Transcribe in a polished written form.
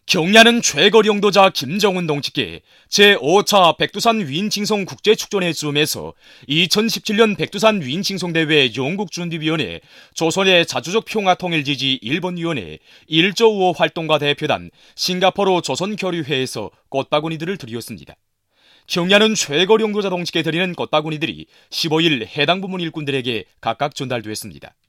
경야는 최거리 영도자 김정은 동지께 제5차 백두산 위인칭송 국제축전회 즈음에서 2017년 백두산 위인칭송대회 영국준비위원회, 조선의 자주적 평화통일지지 1번위원회, 1조5호 활동가 대표단, 싱가포르 조선교류회에서 꽃바구니들을 드리었습니다. 경야는 최거리 영도자 동지께 드리는 꽃바구니들이 15일 해당 부문 일꾼들에게 각각 전달됐습니다.